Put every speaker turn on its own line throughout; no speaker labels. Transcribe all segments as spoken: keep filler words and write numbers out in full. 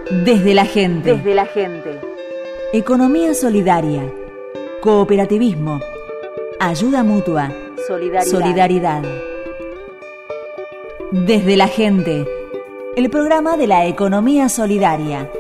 Desde la gente.
Desde la gente.
Economía solidaria. Cooperativismo. Ayuda mutua.
Solidaridad.
Solidaridad. Desde la gente. El programa de la economía solidaria.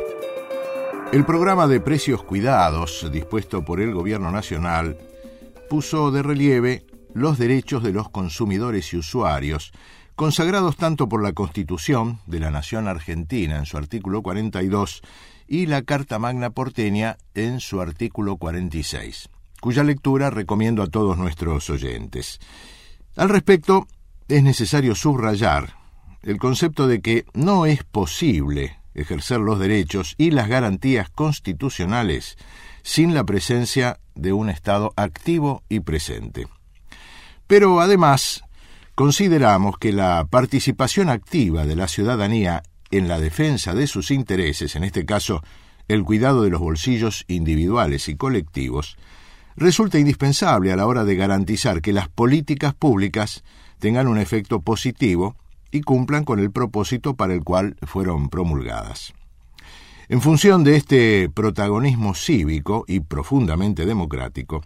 El programa de precios cuidados dispuesto por el Gobierno Nacional puso de relieve los derechos de los consumidores y usuarios, consagrados tanto por la Constitución de la Nación Argentina en su artículo cuarenta y dos y la Carta Magna Porteña en su artículo cuarenta y seis, cuya lectura recomiendo a todos nuestros oyentes. Al respecto, es necesario subrayar el concepto de que no es posible ejercer los derechos y las garantías constitucionales sin la presencia de un Estado activo y presente. Pero además, consideramos que la participación activa de la ciudadanía en la defensa de sus intereses, en este caso el cuidado de los bolsillos individuales y colectivos, resulta indispensable a la hora de garantizar que las políticas públicas tengan un efecto positivo y cumplan con el propósito para el cual fueron promulgadas. En función de este protagonismo cívico y profundamente democrático,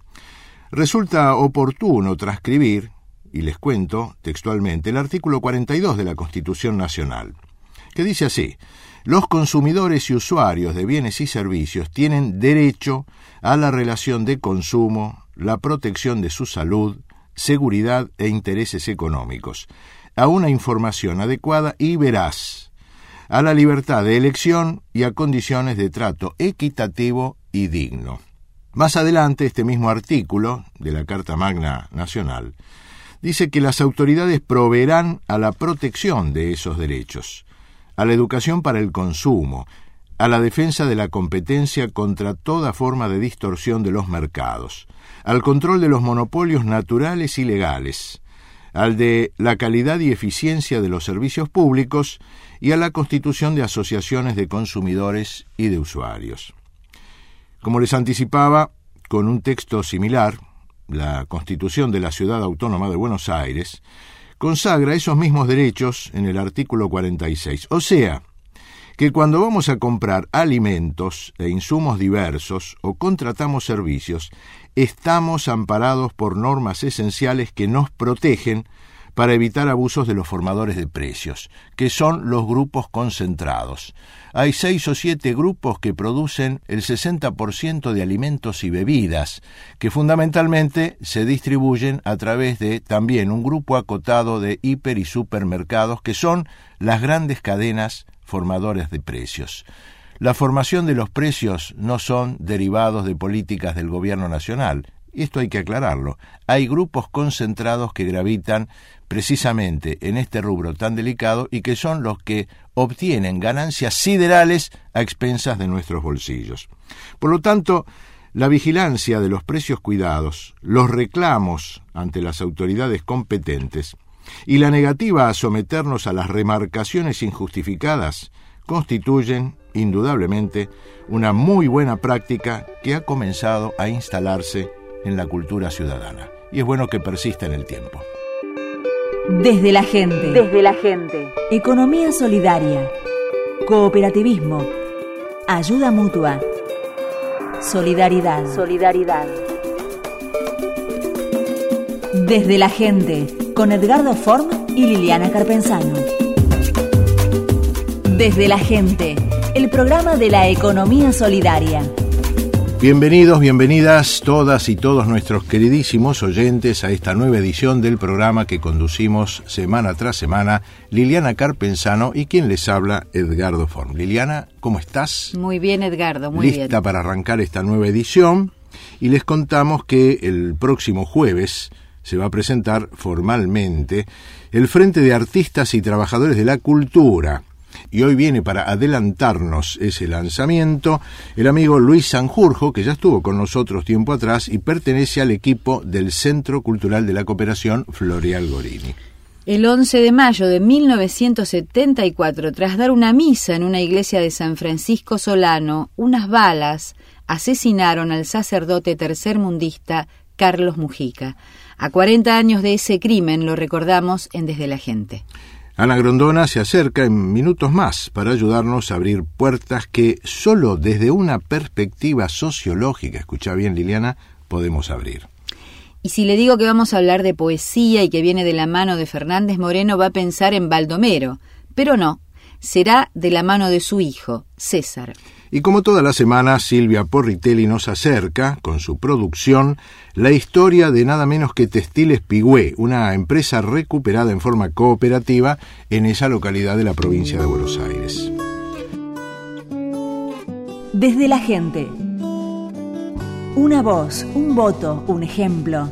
resulta oportuno transcribir, y les cuento textualmente, el artículo cuarenta y dos de la Constitución Nacional, que dice así: los consumidores y usuarios de bienes y servicios tienen derecho a la relación de consumo, la protección de su salud, seguridad e intereses económicos, a una información adecuada y veraz, a la libertad de elección y a condiciones de trato equitativo y digno. Más adelante, este mismo artículo de la Carta Magna Nacional dice que las autoridades proveerán a la protección de esos derechos, a la educación para el consumo, a la defensa de la competencia contra toda forma de distorsión de los mercados, al control de los monopolios naturales y legales, al de la calidad y eficiencia de los servicios públicos y a la constitución de asociaciones de consumidores y de usuarios. Como les anticipaba, con un texto similar, la Constitución de la Ciudad Autónoma de Buenos Aires consagra esos mismos derechos en el artículo cuarenta y seis. O sea, que cuando vamos a comprar alimentos e insumos diversos o contratamos servicios, estamos amparados por normas esenciales que nos protegen para evitar abusos de los formadores de precios, que son los grupos concentrados. Hay seis o siete grupos que producen el sesenta por ciento de alimentos y bebidas, que fundamentalmente se distribuyen a través de también un grupo acotado de hiper y supermercados, que son las grandes cadenas formadores de precios. La formación de los precios no son derivados de políticas del gobierno nacional. Esto hay que aclararlo. Hay grupos concentrados que gravitan precisamente en este rubro tan delicado y que son los que obtienen ganancias siderales a expensas de nuestros bolsillos. Por lo tanto, la vigilancia de los precios cuidados, los reclamos ante las autoridades competentes y la negativa a someternos a las remarcaciones injustificadas constituyen, indudablemente, una muy buena práctica que ha comenzado a instalarse en la cultura ciudadana. Y es bueno que persista en el tiempo.
Desde la gente.
Desde la gente.
Economía solidaria. Cooperativismo. Ayuda mutua. Solidaridad.
Solidaridad.
Desde la gente, con Edgardo Form y Liliana Carpenzano. Desde la gente, el programa de la economía solidaria.
Bienvenidos, bienvenidas todas y todos nuestros queridísimos oyentes a esta nueva edición del programa que conducimos semana tras semana, Liliana Carpenzano y quien les habla, Edgardo Form. Liliana, ¿cómo estás?
Muy bien, Edgardo, muy
Lista
bien.
Lista para arrancar esta nueva edición, y les contamos que el próximo jueves se va a presentar formalmente el Frente de Artistas y Trabajadores de la Cultura. Y hoy viene para adelantarnos ese lanzamiento el amigo Luis Sanjurjo, que ya estuvo con nosotros tiempo atrás y pertenece al equipo del Centro Cultural de la Cooperación Floreal Gorini.
El once de mayo de mil novecientos setenta y cuatro, tras dar una misa en una iglesia de San Francisco Solano, unas balas asesinaron al sacerdote tercermundista Carlos Mujica. A cuarenta años de ese crimen lo recordamos en Desde la Gente.
Ana Grondona se acerca en minutos más para ayudarnos a abrir puertas que solo desde una perspectiva sociológica, escucha bien Liliana, podemos abrir.
Y si le digo que vamos a hablar de poesía y que viene de la mano de Fernández Moreno, va a pensar en Baldomero, pero no, será de la mano de su hijo, César.
Y como toda la semana, Silvia Porritelli nos acerca, con su producción, la historia de nada menos que Textiles Pigüé, una empresa recuperada en forma cooperativa en esa localidad de la provincia de Buenos Aires.
Desde la gente. Una voz, un voto, un ejemplo.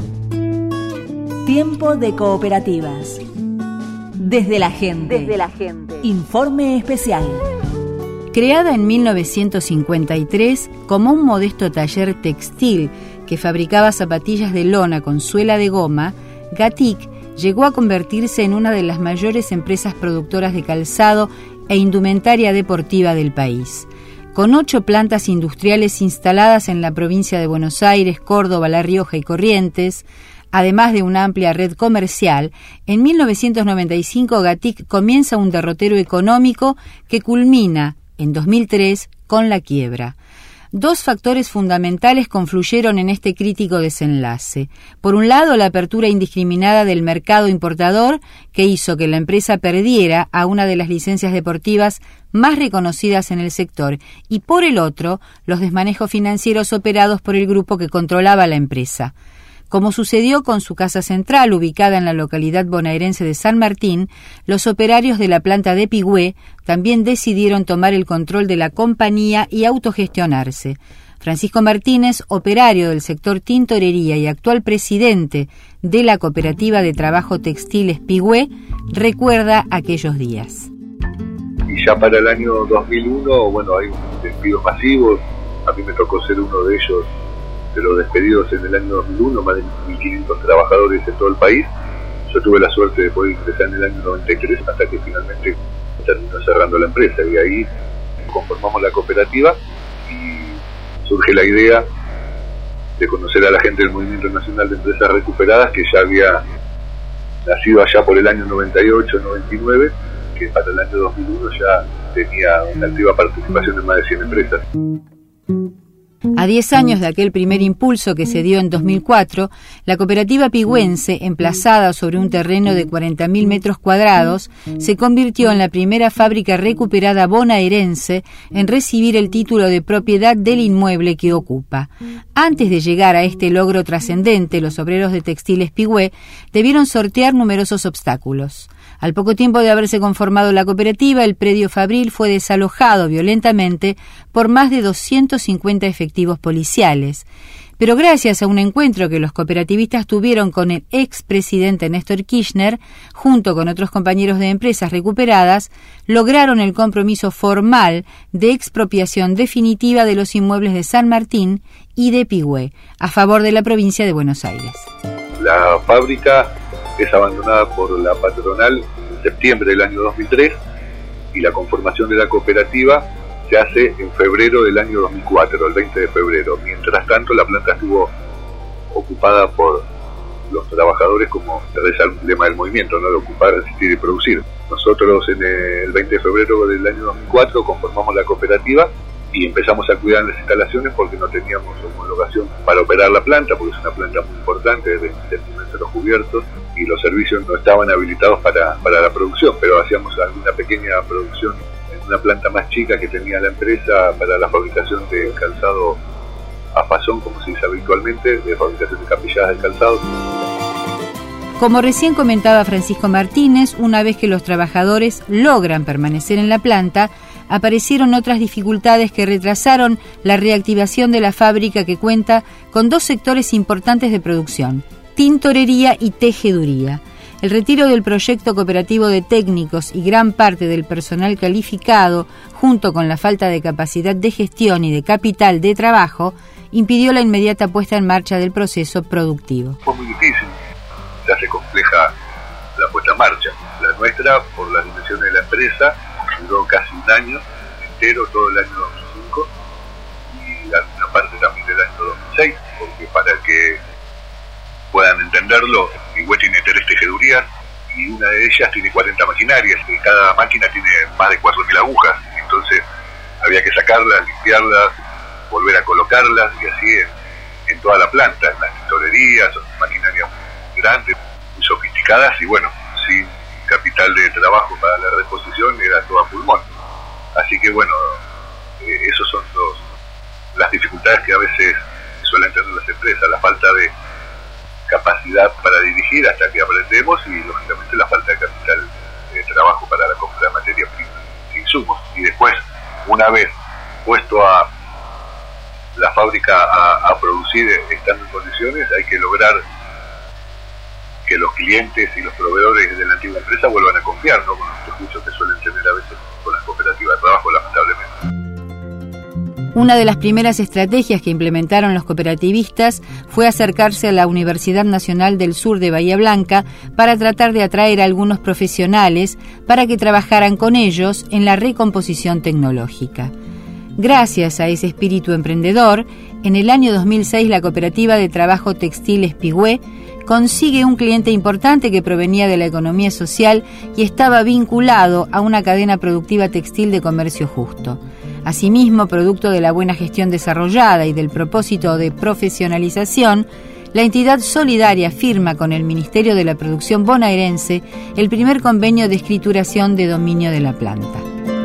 Tiempo de cooperativas. Desde la gente. Desde la gente. Informe especial.
Creada en mil novecientos cincuenta y tres como un modesto taller textil que fabricaba zapatillas de lona con suela de goma, Gatik llegó a convertirse en una de las mayores empresas productoras de calzado e indumentaria deportiva del país. Con ocho plantas industriales instaladas en la provincia de Buenos Aires, Córdoba, La Rioja y Corrientes, además de una amplia red comercial, en mil novecientos noventa y cinco Gatik comienza un derrotero económico que culmina en dos mil tres con la quiebra. Dos factores fundamentales confluyeron en este crítico desenlace. Por un lado, la apertura indiscriminada del mercado importador, que hizo que la empresa perdiera a una de las licencias deportivas más reconocidas en el sector, y por el otro, los desmanejos financieros operados por el grupo que controlaba la empresa. Como sucedió con su casa central, ubicada en la localidad bonaerense de San Martín, los operarios de la planta de Pigüé también decidieron tomar el control de la compañía y autogestionarse. Francisco Martínez, operario del sector tintorería y actual presidente de la Cooperativa de Trabajo Textiles Pigüé, recuerda aquellos días.
Y ya para el año dos mil uno, bueno, hay un despido masivo. A mí me tocó ser uno de ellos, de los despedidos en el año dos mil uno, más de mil quinientos trabajadores en todo el país. Yo tuve la suerte de poder ingresar en el año noventa y tres hasta que finalmente terminó cerrando la empresa, y ahí conformamos la cooperativa y surge la idea de conocer a la gente del Movimiento Nacional de Empresas Recuperadas, que ya había nacido allá por el año noventa y ocho noventa y nueve, que para el año dos mil uno ya tenía una activa participación en más de cien empresas.
A diez años de aquel primer impulso que se dio en dos mil cuatro, la cooperativa pigüense, emplazada sobre un terreno de cuarenta mil metros cuadrados, se convirtió en la primera fábrica recuperada bonaerense en recibir el título de propiedad del inmueble que ocupa. Antes de llegar a este logro trascendente, los obreros de Textiles Pigüé debieron sortear numerosos obstáculos. Al poco tiempo de haberse conformado la cooperativa, el predio fabril fue desalojado violentamente por más de doscientos cincuenta efectivos policiales. Pero gracias a un encuentro que los cooperativistas tuvieron con el expresidente Néstor Kirchner, junto con otros compañeros de empresas recuperadas, lograron el compromiso formal de expropiación definitiva de los inmuebles de San Martín y de Pigüé, a favor de la provincia de Buenos Aires.
La fábrica es abandonada por la patronal en septiembre del año dos mil tres y la conformación de la cooperativa se hace en febrero del año dos mil cuatro, el veinte de febrero. Mientras tanto, la planta estuvo ocupada por los trabajadores, como es el lema del movimiento, ¿no? De ocupar, resistir y producir. Nosotros en el veinte de febrero del año dos mil cuatro conformamos la cooperativa y empezamos a cuidar las instalaciones porque no teníamos homologación para operar la planta, porque es una planta muy importante de centímetros cubiertos y los servicios no estaban habilitados para, para la producción, pero hacíamos alguna pequeña producción en una planta más chica que tenía la empresa para la fabricación de calzado a fasón, como se dice habitualmente, de fabricación de capilladas de calzado.
Como recién comentaba Francisco Martínez, una vez que los trabajadores logran permanecer en la planta, aparecieron otras dificultades que retrasaron la reactivación de la fábrica, que cuenta con dos sectores importantes de producción: tintorería y tejeduría. El retiro del proyecto cooperativo de técnicos y gran parte del personal calificado, junto con la falta de capacidad de gestión y de capital de trabajo, impidió la inmediata puesta en marcha del proceso productivo.
Fue muy difícil, se hace compleja la puesta en marcha. La nuestra, por las dimensiones de la empresa, duró casi un año entero, todo el año dos mil cinco y alguna parte también del año dos mil seis, porque para que puedan entenderlo, Pigüé tiene tres tejedurías y una de ellas tiene cuarenta maquinarias, y cada máquina tiene más de cuatro mil agujas, entonces había que sacarlas, limpiarlas, volver a colocarlas, y así en, en toda la planta, en las tintorerías, son maquinarias muy grandes, muy sofisticadas, y bueno, sin capital de trabajo para la reposición era todo a pulmón. Así que bueno, eh, esos son los, las dificultades que a veces suelen tener las empresas, la falta de capacidad para dirigir hasta que aprendemos y lógicamente la falta de capital de trabajo para la compra de materia prima, de insumos. Y después, una vez puesto a la fábrica a, a producir estando en condiciones, hay que lograr que los clientes y los proveedores de la antigua empresa vuelvan a confiar, ¿no?, con los prejuicios que suelen tener a veces con las cooperativas de trabajo, lamentablemente.
Una de las primeras estrategias que implementaron los cooperativistas fue acercarse a la Universidad Nacional del Sur de Bahía Blanca para tratar de atraer a algunos profesionales para que trabajaran con ellos en la recomposición tecnológica. Gracias a ese espíritu emprendedor, en el año dos mil seis la Cooperativa de Trabajo Textil Espigüé consigue un cliente importante que provenía de la economía social y estaba vinculado a una cadena productiva textil de comercio justo. Asimismo, producto de la buena gestión desarrollada y del propósito de profesionalización, la entidad solidaria firma con el Ministerio de la Producción bonaerense el primer convenio de escrituración de dominio de la planta.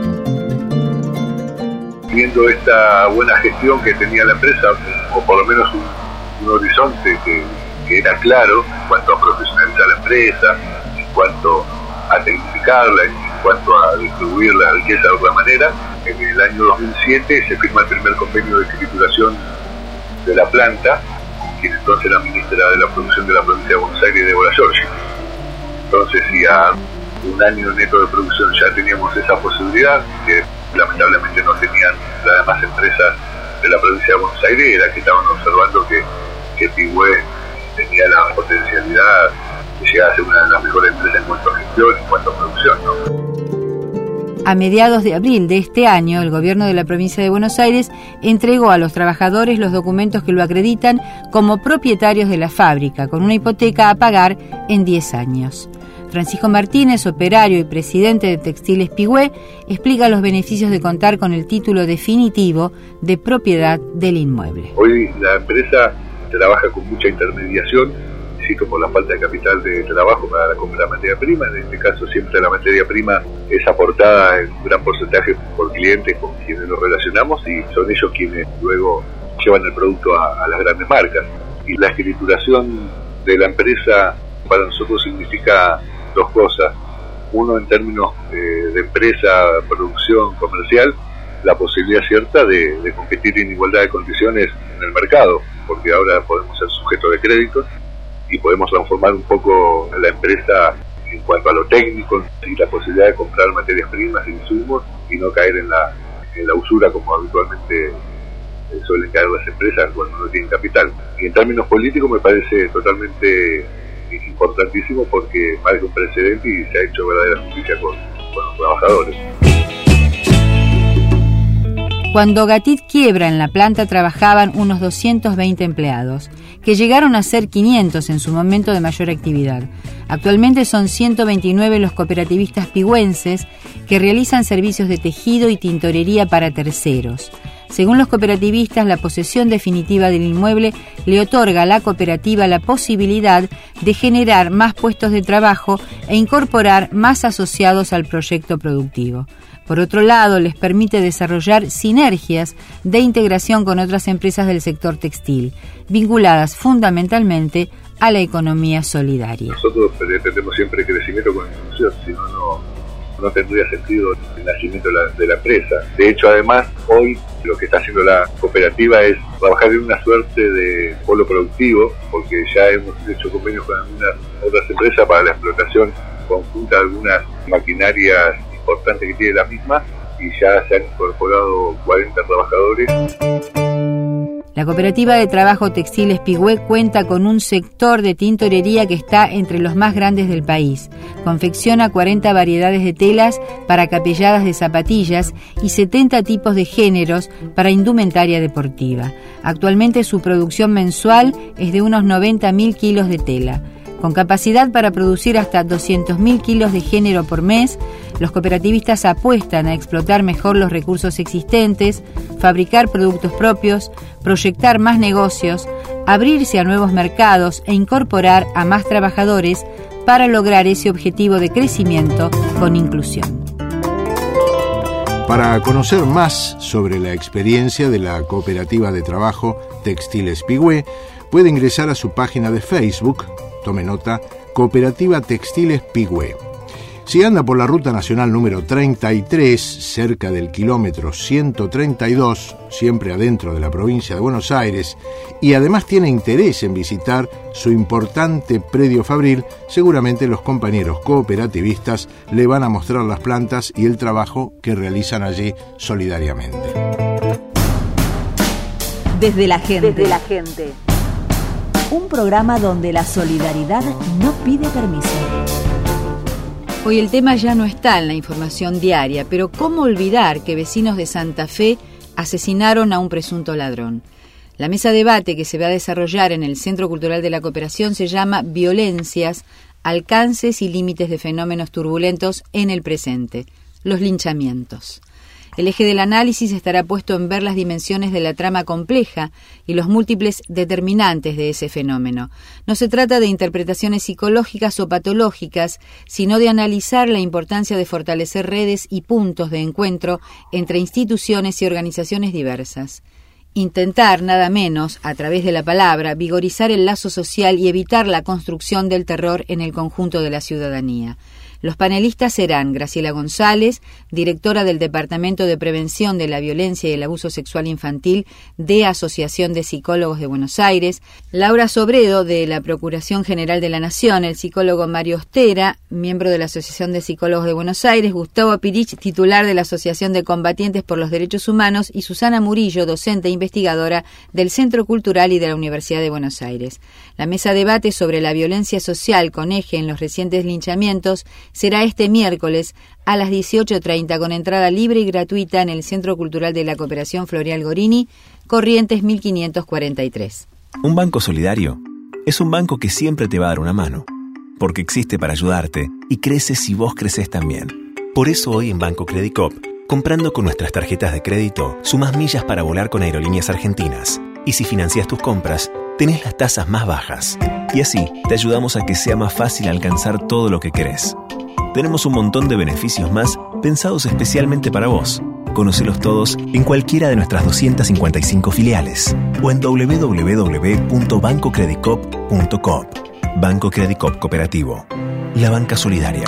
Viendo esta buena gestión que tenía la empresa, o por lo menos un, un horizonte que, que era claro en cuanto a profesionalizar la empresa, en cuanto a tecnificarla, en cuanto a distribuir la riqueza de otra manera, en el año dos mil siete se firma el primer convenio de escrituración de la planta, quien entonces era ministra de la Producción de la provincia de Buenos Aires, Débora Giorgi. Entonces, si a un año neto de producción ya teníamos esa posibilidad, que lamentablemente no tenían las demás empresas de la provincia de Buenos Aires, era que estaban observando que, que Espigüé tenía la potencialidad de llegar a ser una de las mejores empresas en cuanto a gestión, en cuanto a producción, ¿no?
A mediados de abril de este año, el gobierno de la provincia de Buenos Aires entregó a los trabajadores los documentos que lo acreditan como propietarios de la fábrica, con una hipoteca a pagar en diez años. Francisco Martínez, operario y presidente de Textil Espigüé, explica los beneficios de contar con el título definitivo de propiedad del inmueble.
Hoy la empresa trabaja con mucha intermediación, por la falta de capital de trabajo para la compra de materia prima. En este caso siempre la materia prima es aportada en un gran porcentaje por clientes con quienes nos relacionamos y son ellos quienes luego llevan el producto a, a las grandes marcas. Y la escrituración de la empresa para nosotros significa dos cosas. Uno, en términos eh, de empresa, producción, comercial, la posibilidad cierta de, de competir en igualdad de condiciones en el mercado, porque ahora podemos ser sujetos de créditos y podemos transformar un poco la empresa en cuanto a lo técnico y la posibilidad de comprar materias primas e insumos y no caer en la, en la usura como habitualmente eh, suelen caer las empresas cuando no tienen capital. Y en términos políticos me parece totalmente importantísimo porque marca un precedente y se ha hecho verdadera justicia con, con los trabajadores.
Cuando Gatit quiebra, en la planta trabajaban unos doscientos veinte empleados, que llegaron a ser quinientos en su momento de mayor actividad. Actualmente son ciento veintinueve los cooperativistas pigüenses que realizan servicios de tejido y tintorería para terceros. Según los cooperativistas, la posesión definitiva del inmueble le otorga a la cooperativa la posibilidad de generar más puestos de trabajo e incorporar más asociados al proyecto productivo. Por otro lado, les permite desarrollar sinergias de integración con otras empresas del sector textil, vinculadas fundamentalmente a la economía solidaria.
Nosotros pretendemos siempre crecimiento con inclusión, si no, no, no tendría sentido el nacimiento de la, de la empresa. De hecho, además, hoy lo que está haciendo la cooperativa es trabajar en una suerte de polo productivo, porque ya hemos hecho convenios con algunas otras empresas para la explotación conjunta de algunas maquinarias importante que tiene la misma y ya se han incorporado cuarenta trabajadores.
La Cooperativa de Trabajo Textil Espigüé cuenta con un sector de tintorería que está entre los más grandes del país. Confecciona cuarenta variedades de telas para capelladas de zapatillas y setenta tipos de géneros para indumentaria deportiva. Actualmente su producción mensual es de unos noventa mil kilos de tela. Con capacidad para producir hasta doscientos mil kilos de género por mes, los cooperativistas apuestan a explotar mejor los recursos existentes, fabricar productos propios, proyectar más negocios, abrirse a nuevos mercados e incorporar a más trabajadores para lograr ese objetivo de crecimiento con inclusión.
Para conocer más sobre la experiencia de la cooperativa de trabajo Textiles Pigüé, puede ingresar a su página de Facebook, tome nota, Cooperativa Textiles Pigüé. Si anda por la ruta nacional número treinta y tres, cerca del kilómetro ciento treinta y dos, siempre adentro de la provincia de Buenos Aires, y además tiene interés en visitar su importante predio fabril, seguramente los compañeros cooperativistas le van a mostrar las plantas y el trabajo que realizan allí solidariamente.
Desde la gente.
Desde la gente.
Un programa donde la solidaridad no pide permiso.
Hoy el tema ya no está en la información diaria, pero ¿cómo olvidar que vecinos de Santa Fe asesinaron a un presunto ladrón? La mesa de debate que se va a desarrollar en el Centro Cultural de la Cooperación se llama Violencias, alcances y límites de fenómenos turbulentos en el presente, los linchamientos. El eje del análisis estará puesto en ver las dimensiones de la trama compleja y los múltiples determinantes de ese fenómeno. No se trata de interpretaciones psicológicas o patológicas, sino de analizar la importancia de fortalecer redes y puntos de encuentro entre instituciones y organizaciones diversas. Intentar, nada menos, a través de la palabra, vigorizar el lazo social y evitar la construcción del terror en el conjunto de la ciudadanía. Los panelistas serán Graciela González, directora del Departamento de Prevención de la Violencia y el Abuso Sexual Infantil de Asociación de Psicólogos de Buenos Aires, Laura Sobredo, de la Procuración General de la Nación, el psicólogo Mario Ostera, miembro de la Asociación de Psicólogos de Buenos Aires, Gustavo Pirich, titular de la Asociación de Combatientes por los Derechos Humanos, y Susana Murillo, docente e investigadora del Centro Cultural y de la Universidad de Buenos Aires. La mesa debate sobre la violencia social con eje en los recientes linchamientos será este miércoles a las dieciocho treinta con entrada libre y gratuita en el Centro Cultural de la Cooperación Floreal Gorini, Corrientes mil quinientos cuarenta y tres.
Un banco solidario es un banco que siempre te va a dar una mano, porque existe para ayudarte y crece si vos creces también. Por eso hoy en Banco Credicop, comprando con nuestras tarjetas de crédito, sumás millas para volar con Aerolíneas Argentinas. Y si financias tus compras, tenés las tasas más bajas. Y así te ayudamos a que sea más fácil alcanzar todo lo que querés. Tenemos un montón de beneficios más pensados especialmente para vos. Conocelos todos en cualquiera de nuestras doscientas cincuenta y cinco filiales o en doble u doble u doble u punto banco credicop punto com. Banco Credicop Cooperativo. La banca solidaria.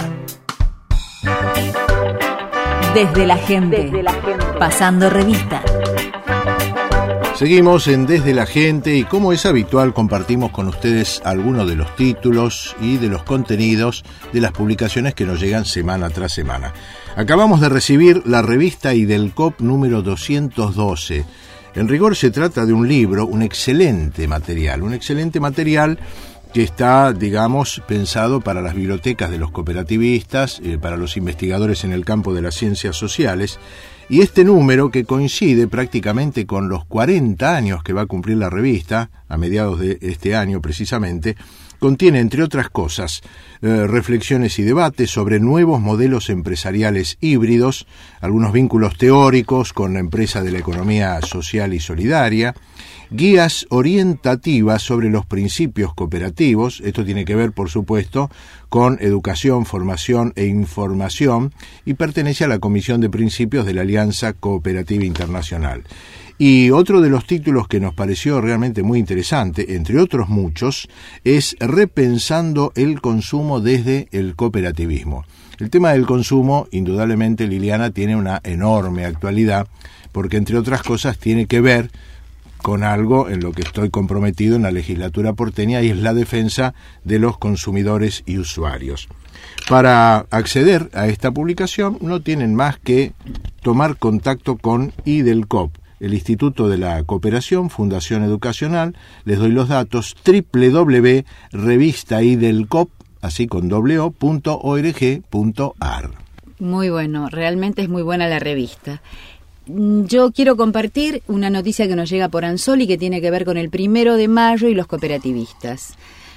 Desde la gente. Desde la gente. Pasando revista.
Seguimos en Desde la Gente y, como es habitual, compartimos con ustedes algunos de los títulos y de los contenidos de las publicaciones que nos llegan semana tras semana. Acabamos de recibir la revista Idelcop número doscientos doce. En rigor se trata de un libro, un excelente material, un excelente material que está, digamos, pensado para las bibliotecas de los cooperativistas, eh, para los investigadores en el campo de las ciencias sociales. Y este número, que coincide prácticamente con los cuarenta años que va a cumplir la revista, a mediados de este año precisamente, contiene, entre otras cosas, eh, reflexiones y debates sobre nuevos modelos empresariales híbridos, algunos vínculos teóricos con la empresa de la economía social y solidaria, guías orientativas sobre los principios cooperativos. Esto tiene que ver, por supuesto, con educación, formación e información, y pertenece a la Comisión de Principios de la Alianza Cooperativa Internacional. Y otro de los títulos que nos pareció realmente muy interesante, entre otros muchos, es Repensando el consumo desde el cooperativismo. El tema del consumo, indudablemente, Liliana, tiene una enorme actualidad, porque, entre otras cosas, tiene que ver con algo en lo que estoy comprometido en la legislatura porteña, y es la defensa de los consumidores y usuarios. Para acceder a esta publicación no tienen más que tomar contacto con Idelcop, el Instituto de la Cooperación, Fundación Educacional. Les doy los datos: doble u doble u doble u punto revista idelcop, así con doble o, punto org punto ar.
Muy bueno, realmente es muy buena la revista. Yo quiero compartir una noticia que nos llega por Ansoli, que tiene que ver con el primero de mayo y los cooperativistas.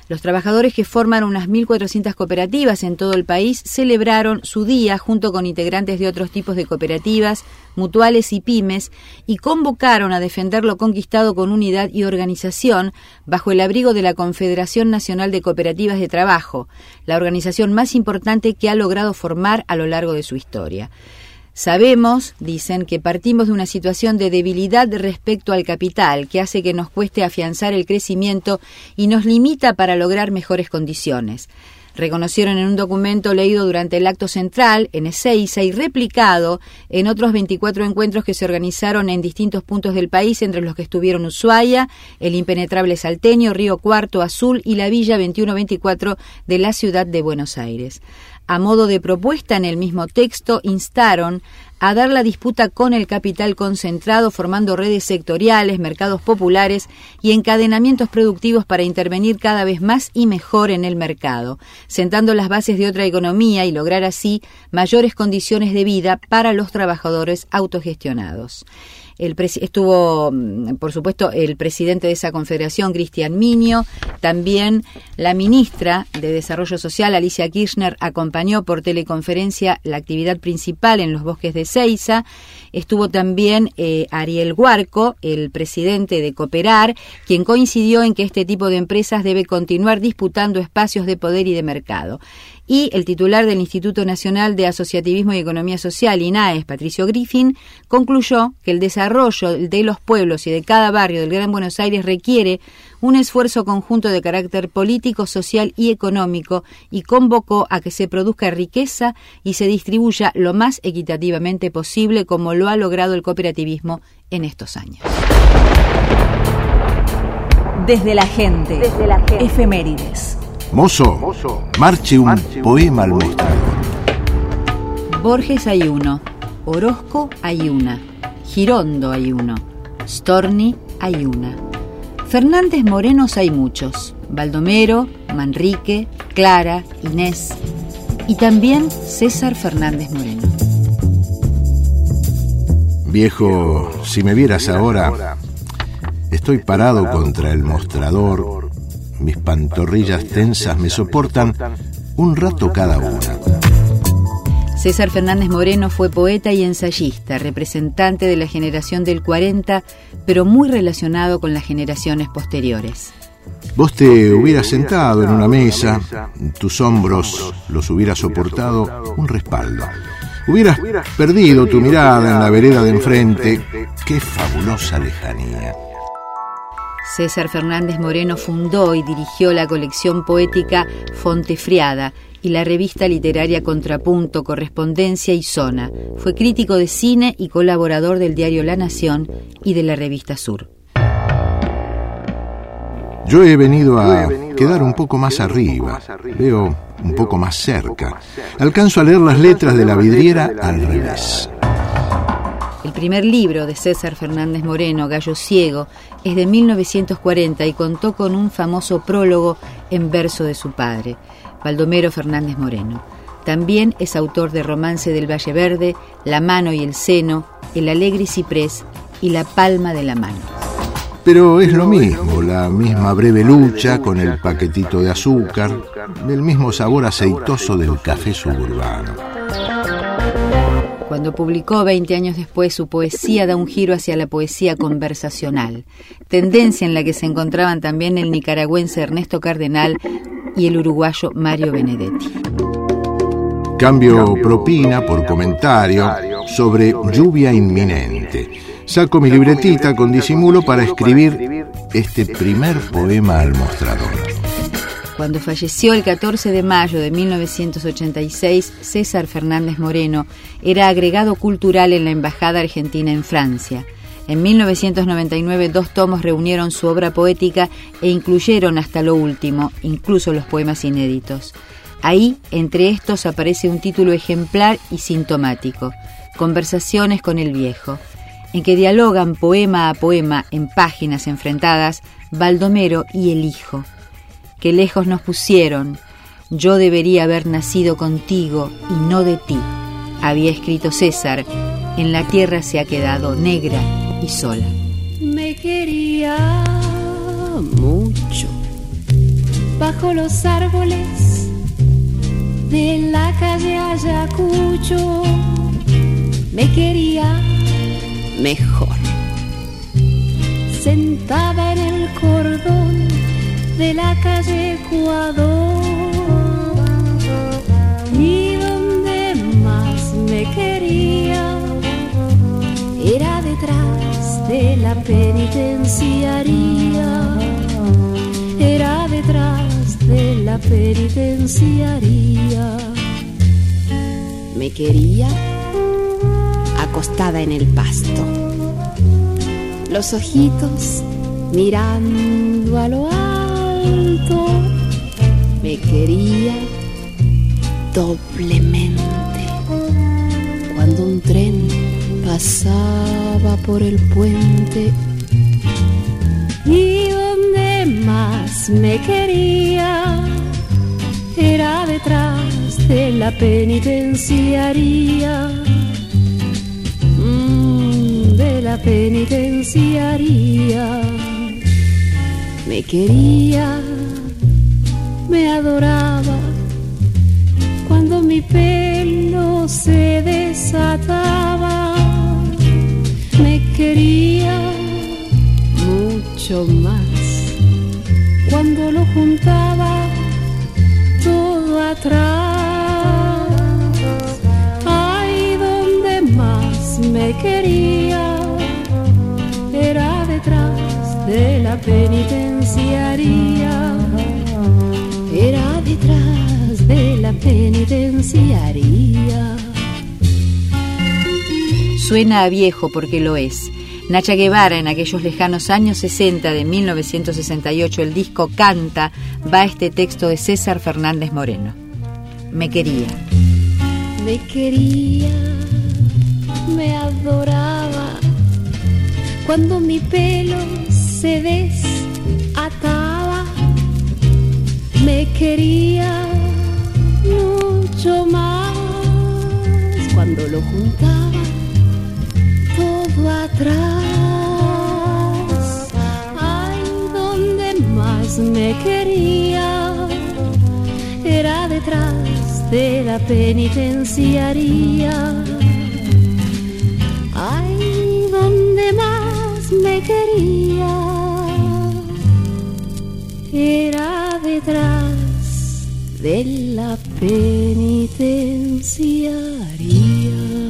Los trabajadores, que forman unas mil cuatrocientas cooperativas en todo el país, celebraron su día junto con integrantes de otros tipos de cooperativas, mutuales y pymes, y convocaron a defender lo conquistado con unidad y organización bajo el abrigo de la Confederación Nacional de Cooperativas de Trabajo, la organización más importante que ha logrado formar a lo largo de su historia. Sabemos, dicen, que partimos de una situación de debilidad respecto al capital, que hace que nos cueste afianzar el crecimiento y nos limita para lograr mejores condiciones. Reconocieron en un documento leído durante el acto central en Ezeiza y replicado en otros veinticuatro encuentros que se organizaron en distintos puntos del país, entre los que estuvieron Ushuaia, el impenetrable Salteño, Río Cuarto, Azul y la Villa veintiuno veinticuatro de la ciudad de Buenos Aires. A modo de propuesta, en el mismo texto, instaron a dar la disputa con el capital concentrado, formando redes sectoriales, mercados populares y encadenamientos productivos para intervenir cada vez más y mejor en el mercado, sentando las bases de otra economía y lograr así mayores condiciones de vida para los trabajadores autogestionados. El pres- estuvo, por supuesto, el presidente de esa confederación, Cristian Miño. También la ministra de Desarrollo Social, Alicia Kirchner, acompañó por teleconferencia la actividad principal en los bosques de Ezeiza. Estuvo también eh, Ariel Huarco, el presidente de Cooperar, quien coincidió en que este tipo de empresas debe continuar disputando espacios de poder y de mercado. Y el titular del Instituto Nacional de Asociativismo y Economía Social, INAES, Patricio Griffin, concluyó que el desarrollo de los pueblos y de cada barrio del Gran Buenos Aires requiere un esfuerzo conjunto de carácter político, social y económico, y convocó a que se produzca riqueza y se distribuya lo más equitativamente posible, como lo ha logrado el cooperativismo en estos años.
Desde la gente, Desde la gente. Efemérides.
Mozo, marche un poema al mostrador.
Borges hay uno, Orozco hay una, Girondo hay uno, Storni hay una. Fernández Morenos hay muchos, Baldomero, Manrique, Clara, Inés y también César Fernández Moreno.
Viejo, si me vieras ahora, estoy parado contra el mostrador. Mis pantorrillas tensas me soportan un rato cada una.
César Fernández Moreno fue poeta y ensayista, representante de la generación del cuarenta, pero muy relacionado con las generaciones posteriores.
Vos te hubieras sentado en una mesa, tus hombros los hubiera soportado un respaldo. Hubieras perdido tu mirada en la vereda de enfrente. ¡Qué fabulosa lejanía!
César Fernández Moreno fundó y dirigió la colección poética Fontefriada y la revista literaria Contrapunto, Correspondencia y Zona. Fue crítico de cine y colaborador del diario La Nación y de la revista Sur.
Yo he venido a quedar un poco más arriba, veo un poco más cerca. Alcanzo a leer las letras de la vidriera al revés.
El primer libro de César Fernández Moreno, Gallo Ciego, es de mil novecientos cuarenta y contó con un famoso prólogo en verso de su padre, Baldomero Fernández Moreno. También es autor de Romance del Valle Verde, La mano y el seno, El alegre ciprés y La palma de la mano.
Pero es lo mismo, la misma breve lucha con el paquetito de azúcar, el mismo sabor aceitoso del café suburbano.
Cuando publicó veinte años después su poesía, da un giro hacia la poesía conversacional, tendencia en la que se encontraban también el nicaragüense Ernesto Cardenal y el uruguayo Mario Benedetti.
Cambio propina por comentario sobre lluvia inminente. Saco mi libretita con disimulo para escribir este primer poema al mostrador.
Cuando falleció el catorce de mayo de mil novecientos ochenta y seis, César Fernández Moreno era agregado cultural en la Embajada Argentina en Francia. En mil novecientos noventa y nueve, dos tomos reunieron su obra poética e incluyeron hasta lo último, incluso los poemas inéditos. Ahí, entre estos, aparece un título ejemplar y sintomático, Conversaciones con el Viejo, en que dialogan poema a poema en páginas enfrentadas Baldomero y el hijo. Que lejos nos pusieron, yo debería haber nacido contigo y no de ti, había escrito César, en la tierra se ha quedado negra y sola.
Me quería mucho, bajo los árboles de la calle Ayacucho, me quería mejor, sentada en el cordón de la calle Ecuador. Y donde más me quería era detrás de la penitenciaría, era detrás de la penitenciaría. Me quería acostada en el pasto, los ojitos mirando a lo alto. Me quería doblemente cuando un tren pasaba por el puente. Y donde más me quería era detrás de la penitenciaría, mm, de la penitenciaría. Me quería, me adoraba cuando mi pelo se desataba. Me quería mucho más cuando lo juntaba todo atrás. Ay, donde más me quería era detrás de la penitenciaría, era detrás de la penitenciaría.
Suena a viejo porque lo es. Nacha Guevara, en aquellos lejanos años sesenta de mil novecientos sesenta y ocho, el disco Canta, va este texto de César Fernández Moreno. Me quería.
Me quería, me adoraba cuando mi pelo se desataba. Me quería mucho más cuando lo juntaba todo atrás. Ay, donde más me quería era detrás de la penitenciaría. Ay, donde más me quería era detrás de la penitenciaría.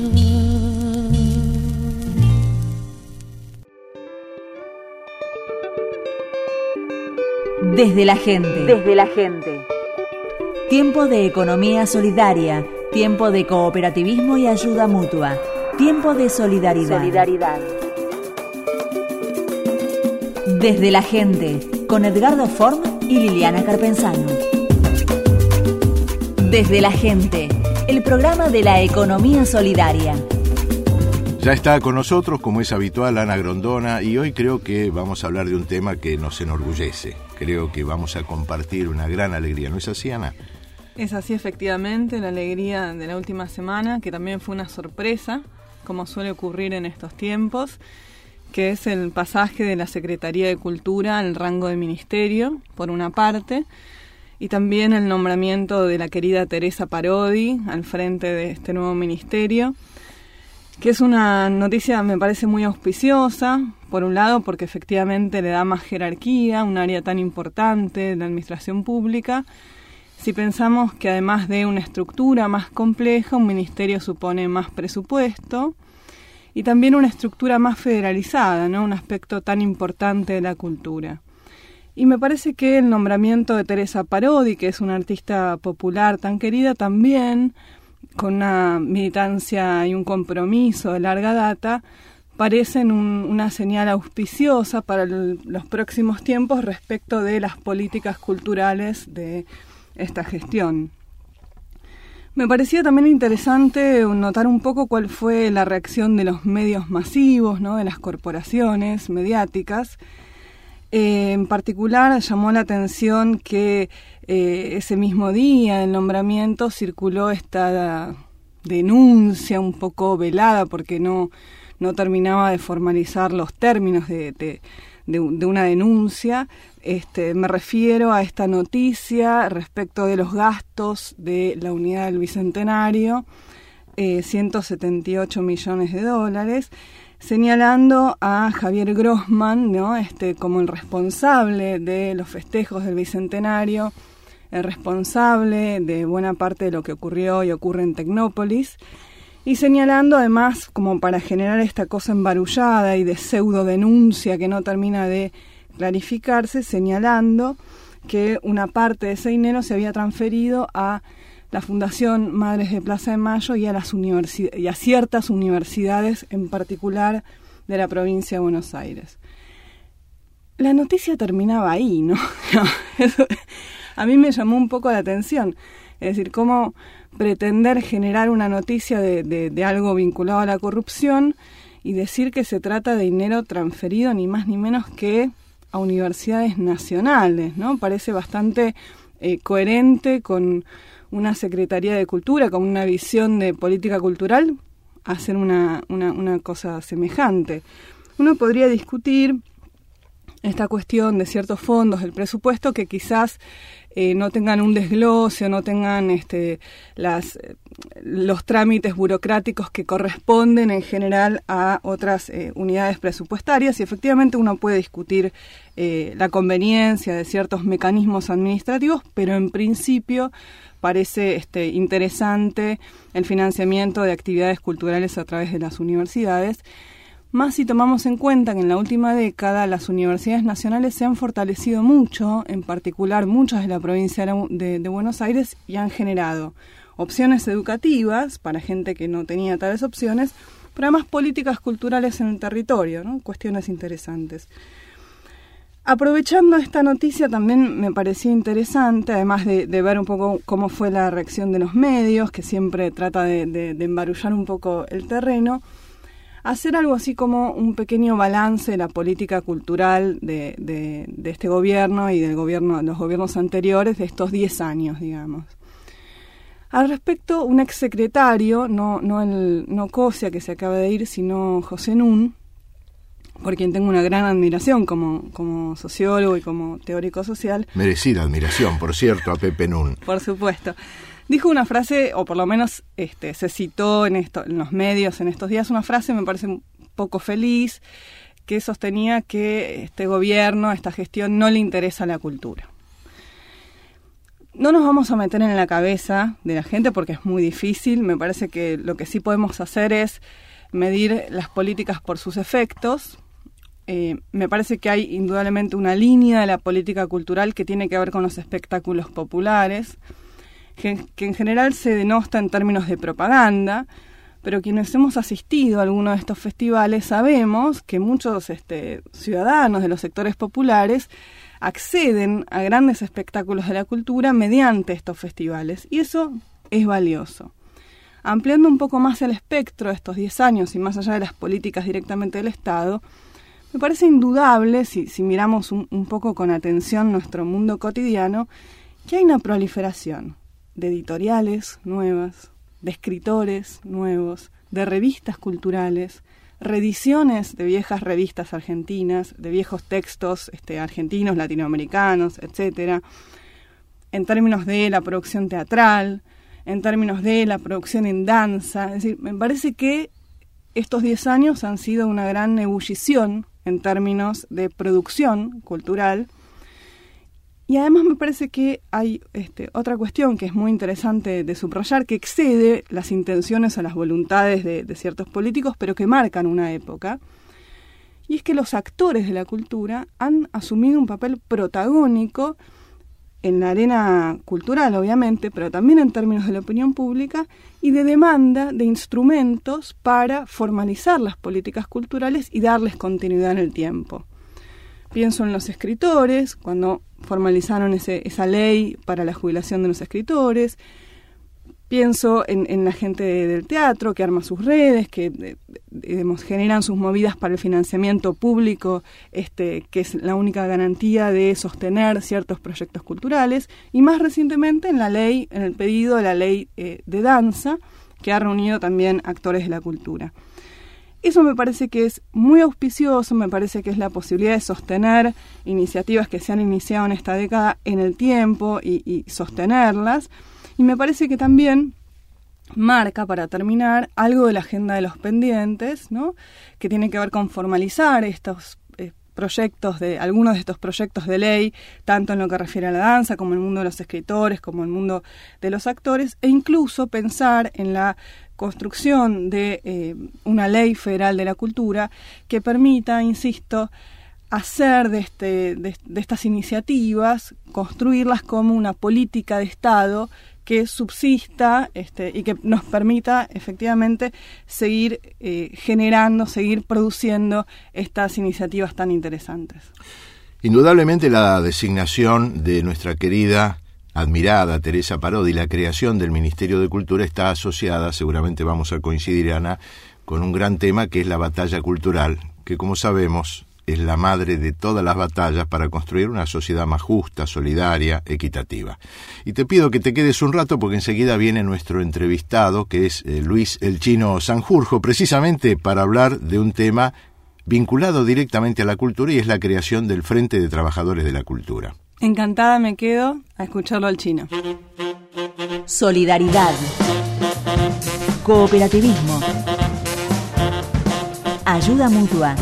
Desde la gente. Desde la gente. Tiempo de economía solidaria, tiempo de cooperativismo y ayuda mutua, tiempo de solidaridad. Solidaridad. Desde la gente, con Edgardo Form y Liliana Carpenzano. Desde la gente, el programa de la economía solidaria.
Ya está con nosotros, como es habitual, Ana Grondona, y hoy creo que vamos a hablar de un tema que nos enorgullece. Creo que vamos a compartir una gran alegría, ¿no es así, Ana?
Es así, efectivamente, la alegría de la última semana, que también fue una sorpresa, como suele ocurrir en estos tiempos, que es el pasaje de la Secretaría de Cultura al rango de ministerio, por una parte, y también el nombramiento de la querida Teresa Parodi al frente de este nuevo ministerio, que es una noticia, me parece, muy auspiciosa, por un lado porque efectivamente le da más jerarquía a un área tan importante de la administración pública. Si pensamos que además de una estructura más compleja, un ministerio supone más presupuesto y también una estructura más federalizada, ¿no? Un aspecto tan importante de la cultura. Y me parece que el nombramiento de Teresa Parodi, que es una artista popular tan querida, también con una militancia y un compromiso de larga data, parecen un, una señal auspiciosa para el, los próximos tiempos respecto de las políticas culturales de esta gestión. Me parecía también interesante notar un poco cuál fue la reacción de los medios masivos, ¿no? De las corporaciones mediáticas. Eh, en particular llamó la atención que eh, ese mismo día del nombramiento circuló esta denuncia un poco velada porque no, no terminaba de formalizar los términos de, de, de, de una denuncia. Este, me refiero a esta noticia respecto de los gastos de la unidad del Bicentenario, eh, ciento setenta y ocho millones de dólares, señalando a Javier Grossman, ¿no? este, como el responsable de los festejos del Bicentenario, el responsable de buena parte de lo que ocurrió y ocurre en Tecnópolis, y señalando además, como para generar esta cosa embarullada y de pseudo denuncia que no termina de clarificarse, señalando que una parte de ese dinero se había transferido a la Fundación Madres de Plaza de Mayo y a las universidades y a ciertas universidades, en particular de la provincia de Buenos Aires. La noticia terminaba ahí, ¿no? Eso a mí me llamó un poco la atención. Es decir, cómo pretender generar una noticia de, de, de algo vinculado a la corrupción y decir que se trata de dinero transferido ni más ni menos que a universidades nacionales, ¿no? Parece bastante eh, coherente con una Secretaría de Cultura, con una visión de política cultural, hacer una, una, una cosa semejante. Uno podría discutir esta cuestión de ciertos fondos del presupuesto que quizás eh, no tengan un desglose o no tengan este, las, los trámites burocráticos que corresponden en general a otras eh, unidades presupuestarias, y efectivamente uno puede discutir eh, la conveniencia de ciertos mecanismos administrativos, pero en principio parece este, interesante el financiamiento de actividades culturales a través de las universidades, más si tomamos en cuenta que en la última década las universidades nacionales se han fortalecido mucho, en particular muchas de la provincia de, de Buenos Aires, y han generado opciones educativas para gente que no tenía tales opciones, pero además políticas culturales en el territorio, ¿no? Cuestiones interesantes. Aprovechando esta noticia también me parecía interesante, además de, de ver un poco cómo fue la reacción de los medios, que siempre trata de, de, de embarullar un poco el terreno, hacer algo así como un pequeño balance de la política cultural de, de, de este gobierno y del gobierno, de los gobiernos anteriores de estos diez años, digamos. Al respecto, un exsecretario, no, no, el, no Cosia, que se acaba de ir, sino José Nun, por quien tengo una gran admiración como, como sociólogo y como teórico social.
Merecida admiración, por cierto, a Pepe Nun.
Por supuesto. Dijo una frase, o por lo menos este, se citó en, esto, en los medios en estos días, una frase me parece un poco feliz, que sostenía que este gobierno, esta gestión, no le interesa la cultura. No nos vamos a meter en la cabeza de la gente porque es muy difícil. Me parece que lo que sí podemos hacer es medir las políticas por sus efectos. Eh, me parece que hay indudablemente una línea de la política cultural que tiene que ver con los espectáculos populares, que, que en general se denosta en términos de propaganda, pero quienes hemos asistido a alguno de estos festivales sabemos que muchos este, ciudadanos de los sectores populares acceden a grandes espectáculos de la cultura mediante estos festivales, y eso es valioso. Ampliando un poco más el espectro de estos diez años y más allá de las políticas directamente del Estado, me parece indudable, si, si miramos un, un poco con atención nuestro mundo cotidiano, que hay una proliferación de editoriales nuevas, de escritores nuevos, de revistas culturales, reediciones de viejas revistas argentinas, de viejos textos este, argentinos, latinoamericanos, etcétera, en términos de la producción teatral, en términos de la producción en danza. Es decir, me parece que estos diez años han sido una gran ebullición en términos de producción cultural. Y además me parece que hay este, otra cuestión que es muy interesante de subrayar, que excede las intenciones o las voluntades de, de ciertos políticos, pero que marcan una época, y es que los actores de la cultura han asumido un papel protagónico en la arena cultural, obviamente, pero también en términos de la opinión pública y de demanda de instrumentos para formalizar las políticas culturales y darles continuidad en el tiempo. Pienso en los escritores, cuando formalizaron ese, esa ley para la jubilación de los escritores. Pienso en, en la gente de, del teatro que arma sus redes, que de, digamos, generan sus movidas para el financiamiento público, este, que es la única garantía de sostener ciertos proyectos culturales. Y más recientemente en la ley, en el pedido de la ley eh, de danza, que ha reunido también actores de la cultura. Eso me parece que es muy auspicioso, me parece que es la posibilidad de sostener iniciativas que se han iniciado en esta década en el tiempo y, y sostenerlas. Y me parece que también marca, para terminar, algo de la agenda de los pendientes, ¿no? Que tiene que ver con formalizar estos eh, proyectos, de algunos de estos proyectos de ley, tanto en lo que refiere a la danza, como en el mundo de los escritores, como en el mundo de los actores, e incluso pensar en la construcción de eh, una ley federal de la cultura que permita, insisto, hacer de, este, de, de estas iniciativas, construirlas como una política de Estado que subsista este, y que nos permita efectivamente seguir eh, generando, seguir produciendo estas iniciativas tan interesantes.
Indudablemente la designación de nuestra querida, admirada Teresa Parodi, la creación del Ministerio de Cultura está asociada, seguramente vamos a coincidir, Ana, con un gran tema que es la batalla cultural, que como sabemos es la madre de todas las batallas para construir una sociedad más justa, solidaria, equitativa. Y te pido que te quedes un rato porque enseguida viene nuestro entrevistado, que es eh, Luis El Chino Sanjurjo, precisamente para hablar de un tema vinculado directamente a la cultura y es la creación del Frente de Trabajadores de la Cultura.
Encantada me quedo a escucharlo al chino.
Solidaridad. Cooperativismo. Ayuda mutua.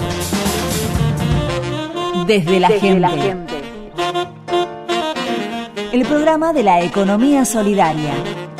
Desde la, Desde gente. la gente. El programa de la economía solidaria.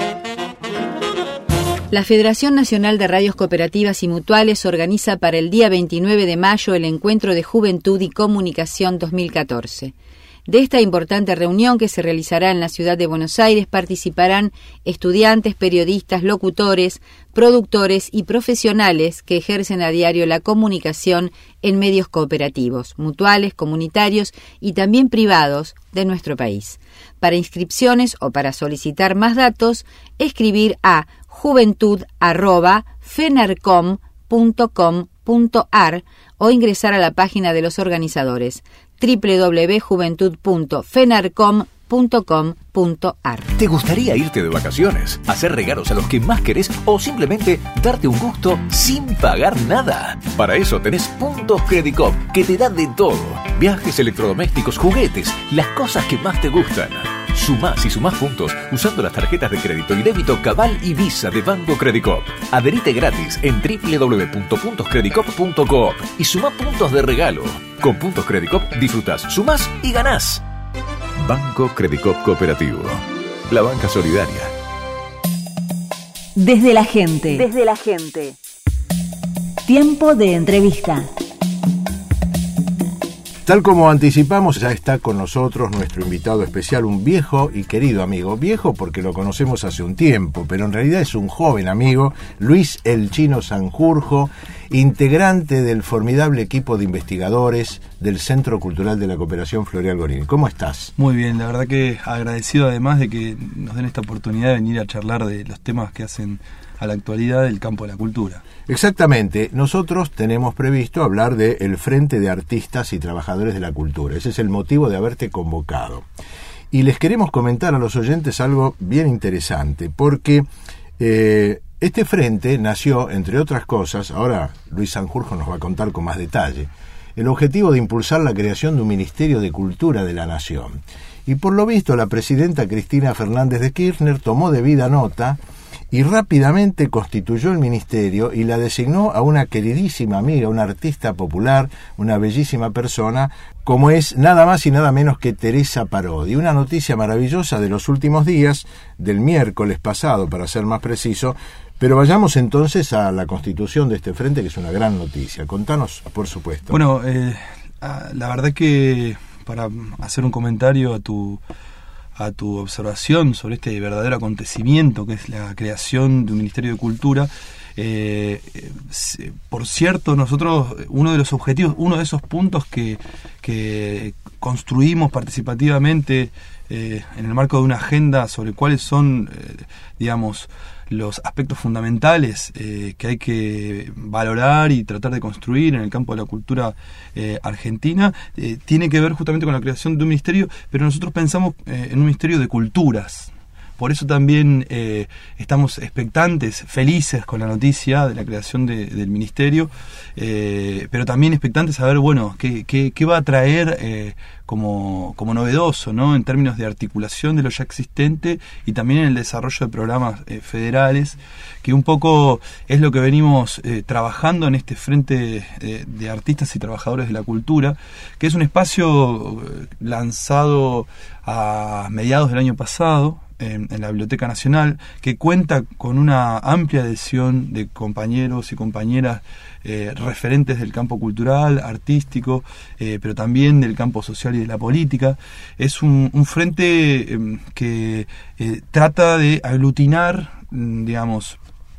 La Federación Nacional de Radios Cooperativas y Mutuales organiza para el día veintinueve de mayo el Encuentro de Juventud y Comunicación dos mil catorce. De esta importante reunión que se realizará en la ciudad de Buenos Aires participarán estudiantes, periodistas, locutores, productores y profesionales que ejercen a diario la comunicación en medios cooperativos, mutuales, comunitarios y también privados de nuestro país. Para inscripciones o para solicitar más datos, escribir a juventud arroba fenarcom punto com punto ar o ingresar a la página de los organizadores doble u doble u doble u punto juventud punto fenarcom punto com punto ar.
¿Te gustaría irte de vacaciones, hacer regalos a los que más querés o simplemente darte un gusto sin pagar nada? Para eso tenés Puntos Credit Coop, que te da de todo. Viajes, electrodomésticos, juguetes, las cosas que más te gustan. Sumás y sumás puntos usando las tarjetas de crédito y débito Cabal y Visa de Banco Credit Coop. Adherite gratis en doble u doble u doble u punto puntos credit coop punto coop y sumá puntos de regalo. Con Puntos Credit Coop disfrutás, sumás y ganás. Banco Credit Coop Cooperativo. La banca solidaria.
Desde la gente. Desde la gente. Tiempo de entrevista.
Tal como anticipamos, ya está con nosotros nuestro invitado especial, un viejo y querido amigo. Viejo porque lo conocemos hace un tiempo, pero en realidad es un joven amigo, Luis El Chino Sanjurjo, integrante del formidable equipo de investigadores del Centro Cultural de la Cooperación Floreal Gorini. ¿Cómo estás?
Muy bien, la verdad que agradecido además de que nos den esta oportunidad de venir a charlar de los temas que hacen a la actualidad del campo de la cultura.
Exactamente. Nosotros tenemos previsto hablar del Frente de Artistas y Trabajadores de la Cultura. Ese es el motivo de haberte convocado. Y les queremos comentar a los oyentes algo bien interesante, porque eh, este frente nació, entre otras cosas, ahora Luis Sanjurjo nos va a contar con más detalle, el objetivo de impulsar la creación de un Ministerio de Cultura de la Nación. Y por lo visto la presidenta Cristina Fernández de Kirchner tomó debida nota y rápidamente constituyó el ministerio y la designó a una queridísima amiga, una artista popular, una bellísima persona, como es nada más y nada menos que Teresa Parodi. Una noticia maravillosa de los últimos días, del miércoles pasado, para ser más preciso. Pero vayamos entonces a la constitución de este frente, que es una gran noticia. Contanos, por supuesto.
Bueno, eh, la verdad que para hacer un comentario a tu... a tu observación sobre este verdadero acontecimiento que es la creación de un Ministerio de Cultura. Eh, eh, por cierto, nosotros, uno de los objetivos, uno de esos puntos que, que construimos participativamente eh, en el marco de una agenda sobre cuáles son, eh, digamos, los aspectos fundamentales eh, que hay que valorar y tratar de construir en el campo de la cultura eh, argentina, eh, tiene que ver justamente con la creación de un ministerio, pero nosotros pensamos eh, en un ministerio de culturas, por eso también eh, estamos expectantes, felices con la noticia de la creación de, del ministerio, eh, pero también expectantes a ver, bueno, qué, qué, qué va a traer eh, como, como novedoso, ¿no? En términos de articulación de lo ya existente y también en el desarrollo de programas eh, federales, que un poco es lo que venimos eh, trabajando en este frente de, de artistas y trabajadores de la cultura, que es un espacio lanzado a mediados del año pasado en, en la Biblioteca Nacional, que cuenta con una amplia adhesión de compañeros y compañeras eh, referentes del campo cultural, artístico, eh, pero también del campo social y de la política. Es un, un frente eh, que eh, trata de aglutinar, digamos,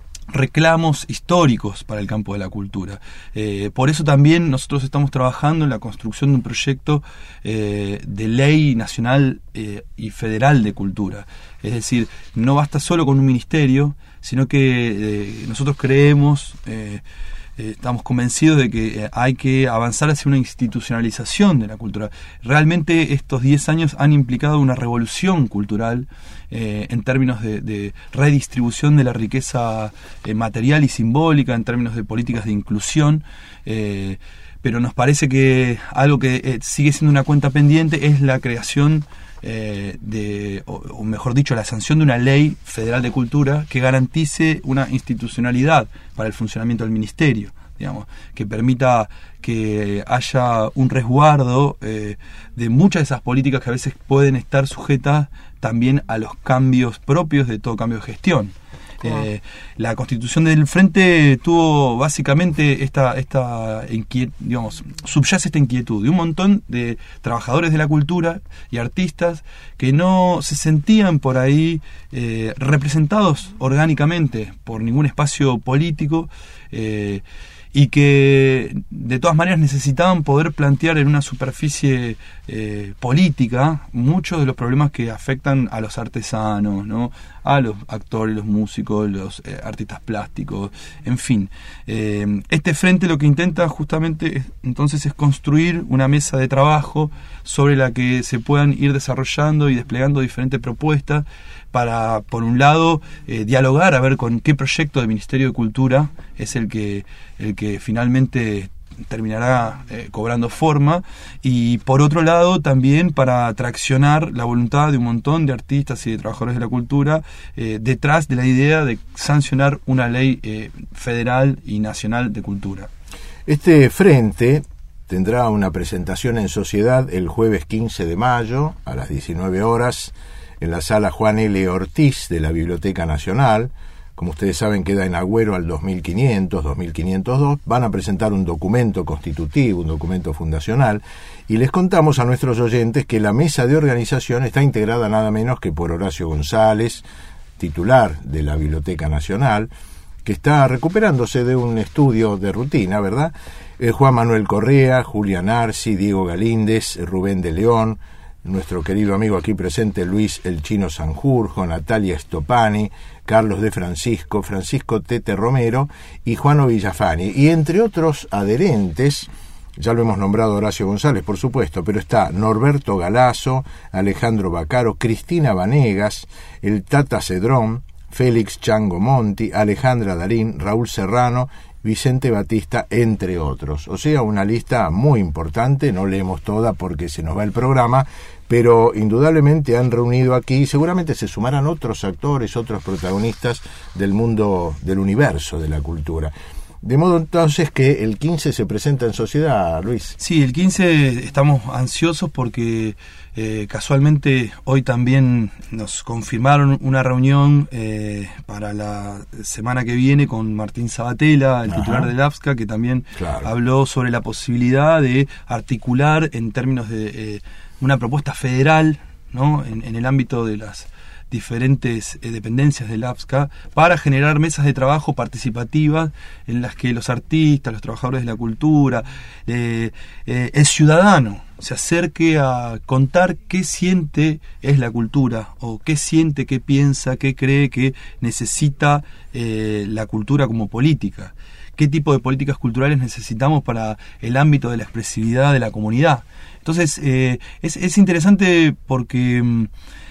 reclamos históricos para el campo de la cultura. Eh, por eso también nosotros estamos trabajando en la construcción de un proyecto eh, de ley nacional eh, y federal de cultura. Es decir, no basta solo con un ministerio, sino que eh, nosotros creemos, eh, eh, estamos convencidos de que eh, hay que avanzar hacia una institucionalización de la cultura. Realmente estos diez años han implicado una revolución cultural Eh, en términos de, de redistribución de la riqueza eh, material y simbólica, en términos de políticas de inclusión, eh, pero nos parece que algo que eh, sigue siendo una cuenta pendiente es la creación eh, de, o, o mejor dicho, la sanción de una ley federal de cultura que garantice una institucionalidad para el funcionamiento del ministerio, digamos, que permita que haya un resguardo eh, de muchas de esas políticas que a veces pueden estar sujetas también a los cambios propios de todo cambio de gestión. Eh, la constitución del Frente tuvo básicamente esta, esta inquietud, digamos, subyace esta inquietud de un montón de trabajadores de la cultura y artistas que no se sentían por ahí eh, representados orgánicamente por ningún espacio político, eh, y que de todas maneras necesitaban poder plantear en una superficie eh, política muchos de los problemas que afectan a los artesanos, ¿no? A los actores, los músicos, los eh, artistas plásticos, en fin. Eh, este frente lo que intenta justamente es, entonces es construir una mesa de trabajo sobre la que se puedan ir desarrollando y desplegando diferentes propuestas para, por un lado, eh, dialogar a ver con qué proyecto del Ministerio de Cultura es el que, el que finalmente terminará eh, cobrando forma, y por otro lado también para traccionar la voluntad de un montón de artistas y de trabajadores de la cultura eh, detrás de la idea de sancionar una ley eh, federal y nacional de cultura.
Este frente tendrá una presentación en sociedad el jueves quince de mayo a las diecinueve horas en la sala Juan L. Ortiz de la Biblioteca Nacional. Como ustedes saben, queda en Agüero al dos mil quinientos, dos mil quinientos dos. Van a presentar un documento constitutivo, un documento fundacional, y les contamos a nuestros oyentes que la mesa de organización está integrada nada menos que por Horacio González, titular de la Biblioteca Nacional, que está recuperándose de un estudio de rutina, ¿verdad? Eh, Juan Manuel Correa, Julián Arci, Diego Galíndez, Rubén de León, nuestro querido amigo aquí presente Luis El Chino Sanjurjo, Natalia Stopani, Carlos de Francisco, Francisco Tete Romero y Juano Villafani. Y entre otros adherentes, ya lo hemos nombrado Horacio González, por supuesto, pero está Norberto Galazo, Alejandro Bacaro, Cristina Vanegas, el Tata Cedrón, Félix Chango Monti, Alejandra Darín, Raúl Serrano, Vicente Batista, entre otros. O sea, una lista muy importante, no leemos toda porque se nos va el programa, pero indudablemente han reunido aquí, seguramente se sumarán otros actores, otros protagonistas del mundo, del universo de la cultura. De modo entonces que el quince se presenta en sociedad, Luis.
Sí, el quince estamos ansiosos porque eh, casualmente hoy también nos confirmaron una reunión eh, para la semana que viene con Martín Sabatella, el Ajá. titular del AFSCA, que también claro. habló sobre la posibilidad de articular en términos de eh, una propuesta federal, ¿no? en, en el ámbito de las diferentes eh, dependencias del AFSCA para generar mesas de trabajo participativas en las que los artistas, los trabajadores de la cultura, eh, eh, el ciudadano se acerque a contar qué siente es la cultura, o qué siente, qué piensa, qué cree que necesita eh, la cultura como política, qué tipo de políticas culturales necesitamos para el ámbito de la expresividad de la comunidad. Entonces eh, es, es interesante porque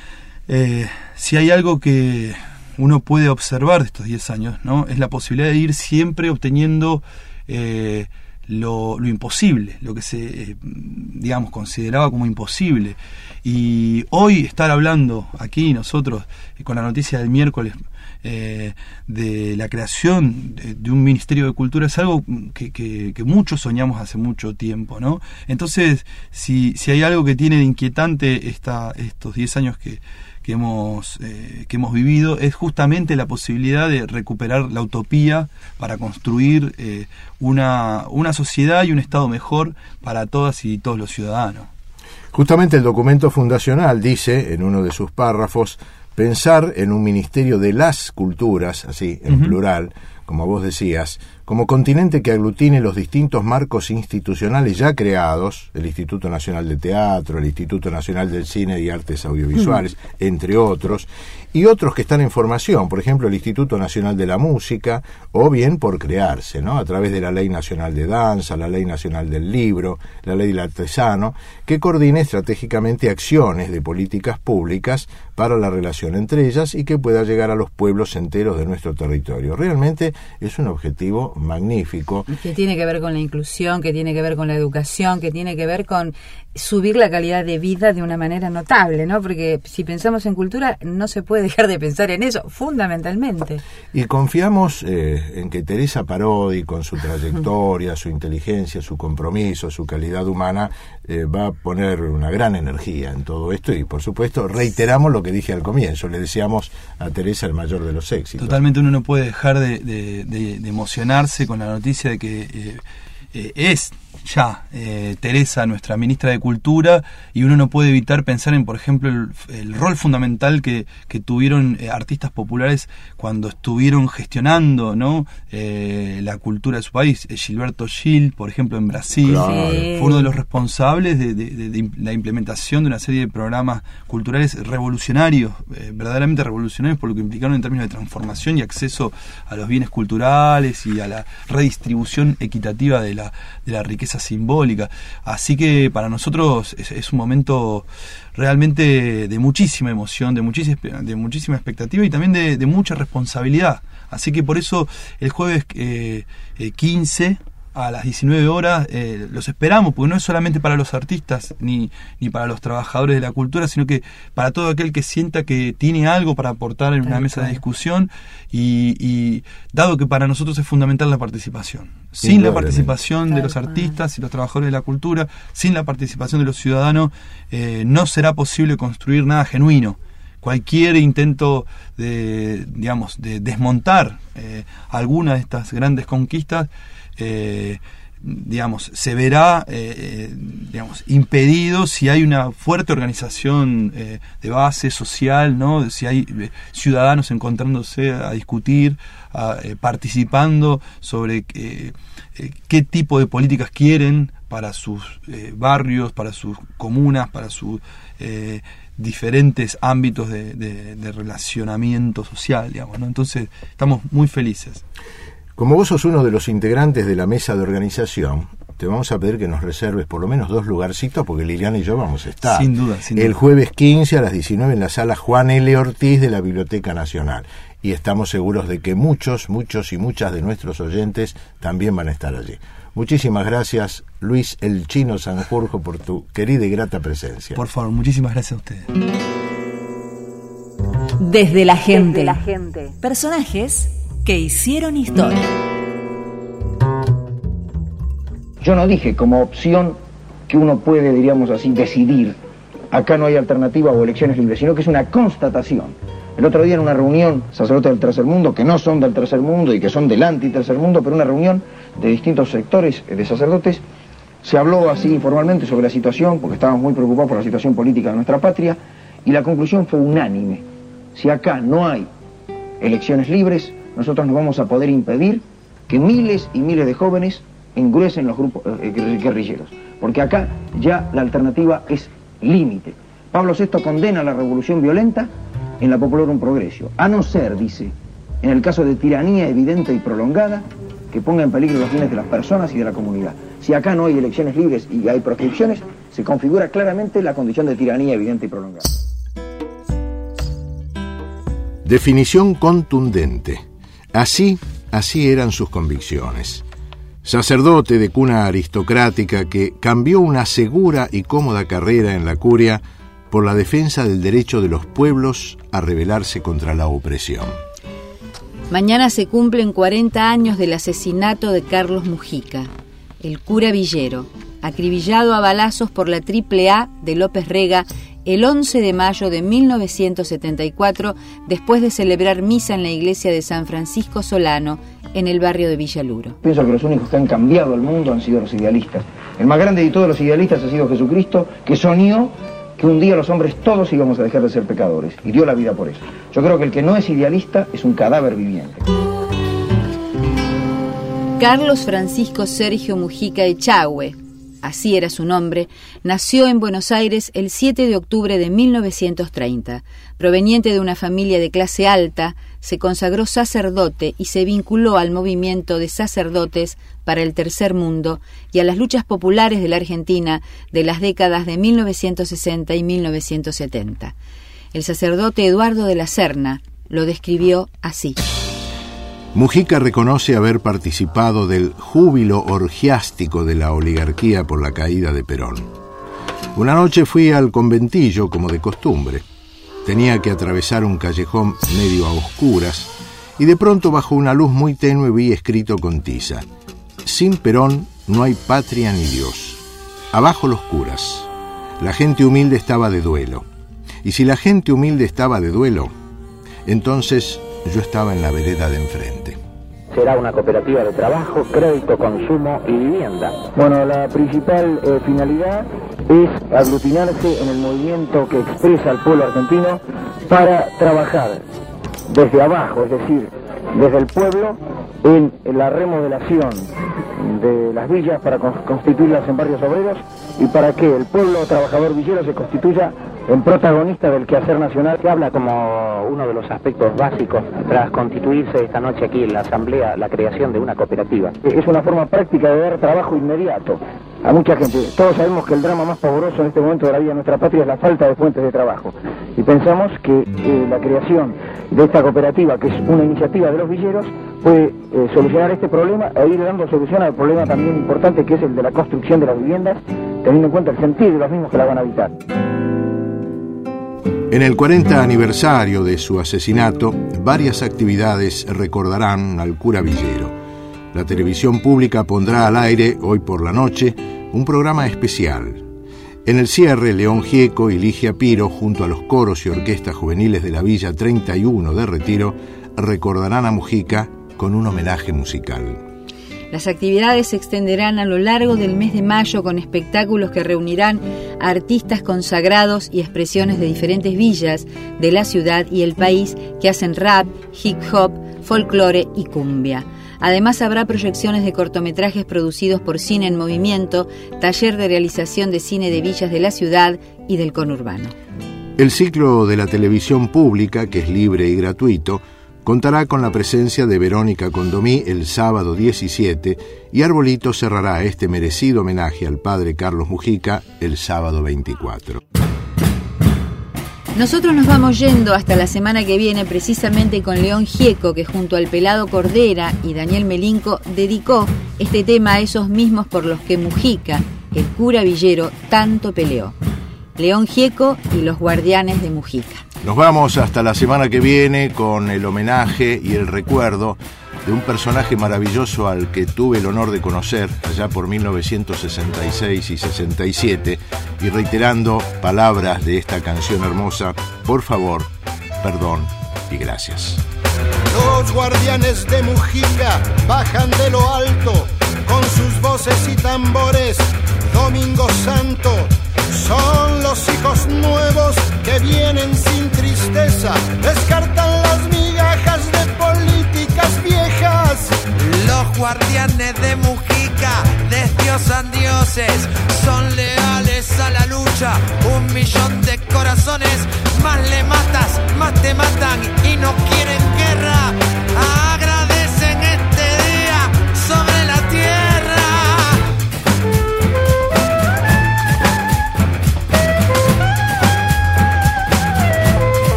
Eh, si hay algo que uno puede observar de estos diez años, ¿no? Es la posibilidad de ir siempre obteniendo eh, lo, lo imposible, lo que se, eh, digamos, consideraba como imposible. Y hoy estar hablando aquí nosotros, eh, con la noticia del miércoles, eh, de la creación de, de un Ministerio de Cultura, es algo que, que, que muchos soñamos hace mucho tiempo, ¿no? Entonces, si, si hay algo que tiene de inquietante esta, estos diez años que que hemos eh, que hemos vivido, es justamente la posibilidad de recuperar la utopía para construir eh, una, una sociedad y un Estado mejor para todas y todos los ciudadanos.
Justamente el documento fundacional dice, en uno de sus párrafos, pensar en un ministerio de las culturas, así, en uh-huh. plural, como vos decías, como continente que aglutine los distintos marcos institucionales ya creados, el Instituto Nacional de Teatro, el Instituto Nacional del Cine y Artes Audiovisuales, mm. entre otros, y otros que están en formación, por ejemplo, el Instituto Nacional de la Música, o bien por crearse, ¿no? A través de la Ley Nacional de Danza, la Ley Nacional del Libro, la Ley del Artesano, que coordine estratégicamente acciones de políticas públicas para la relación entre ellas y que pueda llegar a los pueblos enteros de nuestro territorio. Realmente es un objetivo magnífico.
Que tiene que ver con la inclusión, que tiene que ver con la educación, que tiene que ver con subir la calidad de vida de una manera notable, ¿no? Porque si pensamos en cultura, no se puede dejar de pensar en eso, fundamentalmente.
Y confiamos eh, en que Teresa Parodi, con su trayectoria, su inteligencia, su compromiso, su calidad humana, eh, va a poner una gran energía en todo esto y, por supuesto, reiteramos lo que dije al comienzo, le deseamos a Teresa el mayor de los éxitos.
Totalmente, uno no puede dejar de, de, de, de emocionarse con la noticia de que eh, eh, es ya eh, Teresa nuestra ministra de Cultura, y uno no puede evitar pensar en, por ejemplo, el, el rol fundamental que, que tuvieron eh, artistas populares cuando estuvieron gestionando, ¿no? eh, la cultura de su país. eh, Gilberto Gil, por ejemplo, en Brasil,
claro.
fue uno de los responsables de, de, de, de la implementación de una serie de programas culturales revolucionarios, eh, verdaderamente revolucionarios, por lo que implicaron en términos de transformación y acceso a los bienes culturales y a la redistribución equitativa de la, de la riqueza simbólica. Así que para nosotros es, es un momento realmente de muchísima emoción, de muchísima, de muchísima expectativa y también de, de mucha responsabilidad. Así que por eso el jueves eh, eh, quince a las diecinueve horas eh, los esperamos, porque no es solamente para los artistas ni, ni para los trabajadores de la cultura, sino que para todo aquel que sienta que tiene algo para aportar en una mesa de discusión, y, y dado que para nosotros es fundamental la participación. Sin la participación de los artistas y los trabajadores de la cultura, sin la participación de los ciudadanos, eh, no será posible construir nada genuino. Cualquier intento de, digamos, de desmontar eh, alguna de estas grandes conquistas, eh, digamos, se verá eh, digamos, impedido si hay una fuerte organización eh, de base social, ¿no? Si hay eh, ciudadanos encontrándose a discutir, a, eh, participando sobre eh, eh, qué tipo de políticas quieren para sus eh, barrios, para sus comunas, para sus eh, diferentes ámbitos de, de, de relacionamiento social, digamos, ¿no? Entonces estamos muy felices.
Como vos sos uno de los integrantes de la mesa de organización, te vamos a pedir que nos reserves por lo menos dos lugarcitos, porque Liliana y yo vamos a estar.
Sin duda, sin duda.
El jueves quince a las diecinueve en la sala Juan L. Ortiz de la Biblioteca Nacional. Y estamos seguros de que muchos, muchos y muchas de nuestros oyentes también van a estar allí. Muchísimas gracias, Luis El Chino Sanjurjo, por tu querida y grata presencia.
Por favor, muchísimas gracias a ustedes.
Desde la gente. Desde la gente. Personajes que hicieron historia.
Yo no dije como opción que uno puede, diríamos así, decidir. Acá no hay alternativa o elecciones libres, sino que es una constatación. El otro día en una reunión, sacerdotes del tercer mundo, que no son del tercer mundo y que son del anti-tercer mundo, pero una reunión de distintos sectores de sacerdotes, se habló así informalmente sobre la situación, porque estábamos muy preocupados por la situación política de nuestra patria, y la conclusión fue unánime. Si acá no hay elecciones libres, nosotros no vamos a poder impedir que miles y miles de jóvenes engruesen los grupos eh, guerrilleros, porque acá ya la alternativa es límite. Pablo sexto condena la revolución violenta en la Populorum Progressio, a no ser, dice, en el caso de tiranía evidente y prolongada, que ponga en peligro los bienes de las personas y de la comunidad. Si acá no hay elecciones libres y hay proscripciones, se configura claramente la condición de tiranía evidente y prolongada.
Definición contundente. Así, así eran sus convicciones. Sacerdote de cuna aristocrática que cambió una segura y cómoda carrera en la curia por la defensa del derecho de los pueblos a rebelarse contra la opresión.
Mañana se cumplen cuarenta años del asesinato de Carlos Mujica, el cura villero, acribillado a balazos por la Triple A de López Rega el once de mayo de mil novecientos setenta y cuatro, después de celebrar misa en la iglesia de San Francisco Solano, en el barrio de Villaluro.
Pienso que los únicos que han cambiado el mundo han sido los idealistas. El más grande de todos los idealistas ha sido Jesucristo, que soñó que un día los hombres todos íbamos a dejar de ser pecadores, y dio la vida por eso. Yo creo que el que no es idealista es un cadáver viviente.
Carlos Francisco Sergio Mujica Echagüe, así era su nombre, nació en Buenos Aires el siete de octubre de mil novecientos treinta. Proveniente de una familia de clase alta, se consagró sacerdote y se vinculó al movimiento de sacerdotes para el Tercer Mundo y a las luchas populares de la Argentina de las décadas de mil novecientos sesenta y mil novecientos setenta. El sacerdote Eduardo de la Serna lo describió así.
Mujica reconoce haber participado del júbilo orgiástico de la oligarquía por la caída de Perón. Una noche fui al conventillo como de costumbre. Tenía que atravesar un callejón medio a oscuras y de pronto bajo una luz muy tenue vi escrito con tiza: sin Perón no hay patria ni Dios. Abajo los curas. La gente humilde estaba de duelo. Y si la gente humilde estaba de duelo, entonces yo estaba en la vereda de enfrente.
Será una cooperativa de trabajo, crédito, consumo y vivienda.
Bueno, la principal eh, finalidad es aglutinarse en el movimiento que expresa al pueblo argentino para trabajar desde abajo, es decir, desde el pueblo, en la remodelación de las villas para constituirlas en barrios obreros y para que el pueblo trabajador villero se constituya en protagonista del quehacer nacional.
Se habla como uno de los aspectos básicos tras constituirse esta noche aquí en la Asamblea, la creación de una cooperativa.
Es una forma práctica de dar trabajo inmediato a mucha gente. Todos sabemos que el drama más pavoroso en este momento de la vida de nuestra patria es la falta de fuentes de trabajo. Y pensamos que eh, la creación de esta cooperativa, que es una iniciativa de los villeros, puede eh, solucionar este problema e ir dando solución al problema también importante que es el de la construcción de las viviendas, teniendo en cuenta el sentir de los mismos que la van a habitar.
En el cuarenta aniversario de su asesinato, varias actividades recordarán al cura villero. La televisión pública pondrá al aire, hoy por la noche, un programa especial. En el cierre, León Gieco y Ligia Piro, junto a los coros y orquestas juveniles de la Villa treinta y uno de Retiro, recordarán a Mujica con un homenaje musical.
Las actividades se extenderán a lo largo del mes de mayo con espectáculos que reunirán a artistas consagrados y expresiones de diferentes villas de la ciudad y el país que hacen rap, hip hop, folclore y cumbia. Además habrá proyecciones de cortometrajes producidos por Cine en Movimiento, taller de realización de cine de villas de la ciudad y del conurbano.
El ciclo de la televisión pública, que es libre y gratuito, contará con la presencia de Verónica Condomí el sábado diecisiete y Arbolito cerrará este merecido homenaje al padre Carlos Mujica el sábado veinticuatro.
Nosotros nos vamos yendo hasta la semana que viene precisamente con León Gieco, que junto al Pelado Cordera y Daniel Melinco dedicó este tema a esos mismos por los que Mujica, el cura villero, tanto peleó. León Gieco y los guardianes de Mujica.
Nos vamos hasta la semana que viene con el homenaje y el recuerdo de un personaje maravilloso al que tuve el honor de conocer allá por mil novecientos sesenta y seis y sesenta y siete, y reiterando palabras de esta canción hermosa: por favor, perdón y gracias.
Los guardianes de Mujica bajan de lo alto con sus voces y tambores. Domingo Santo son los hijos nuevos que vienen sin tristeza, descartan las migajas de políticas viejas.
Los guardianes de Mujica desdiosan dioses, son leales a la lucha, un millón de corazones, más le matas, más te matan y no quieren guerra. Agradecen este día sobre la tierra.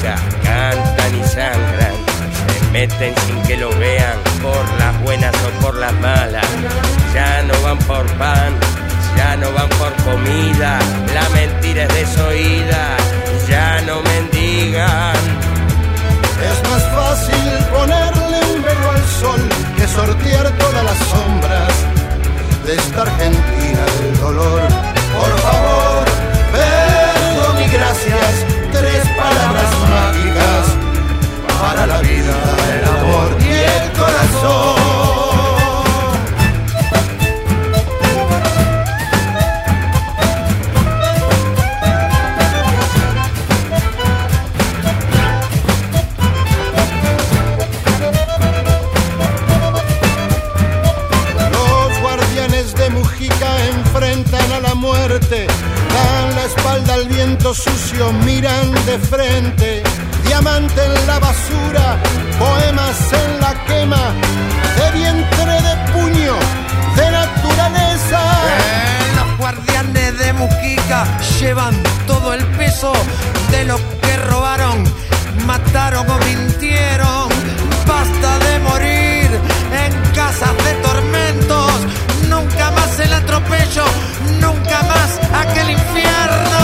Mujica cantan y sangran, se meten sin que lo vean, por las buenas o por las malas. Ya no van por pan, ya no van por comida, la mentira es desoída, ya no mendigan.
Es más fácil ponerle un velo al sol que sortear todas las sombras de esta Argentina del dolor. Por favor, perdón y gracias, tres palabras mágicas para la vida, el amor y el corazón. Enfrentan a la muerte, dan la espalda al viento sucio, miran de frente. Diamante en la basura, poemas en la quema, de vientre, de puño, de naturaleza.
Eh, los guardianes de Mujica llevan todo el peso de lo que robaron, mataron o mintieron. Basta de morir en casas de tormentos. Nunca más el atropello, nunca más aquel infierno.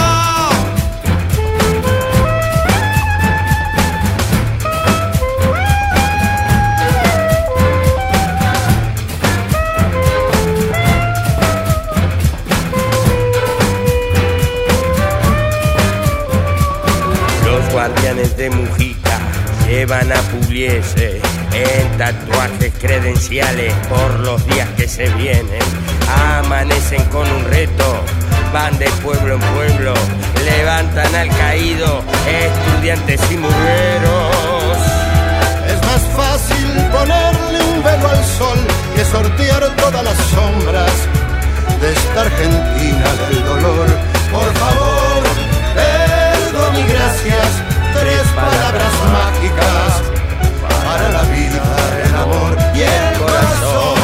Los guardianes de Mujica llevan a Pugliese en tatuajes credenciales por los días que se vienen. Amanecen con un reto, van de pueblo en pueblo, levantan al caído, estudiantes y murgueros.
Es más fácil ponerle un velo al sol que sortear todas las sombras de esta Argentina del dolor. Por favor, perdón y gracias, tres palabras mágicas para la vida, el amor y el corazón.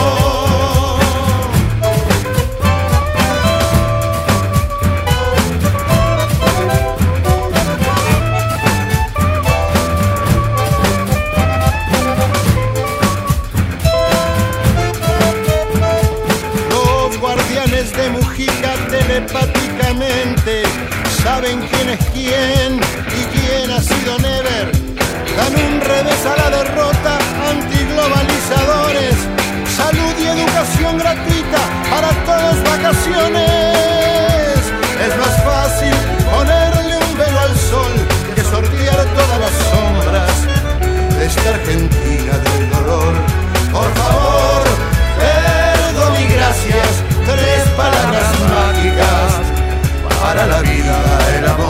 Los guardianes de Mujica telepáticamente saben quién es quién y quién ha sido Never. Dan un revés a la derrota, antiglobalizadores. Salud y educación gratuita para todos, vacaciones. Es más fácil ponerle un velo al sol que sortear todas las sombras de esta Argentina del dolor. Por favor, perdón y gracias, tres palabras mágicas para la vida, el amor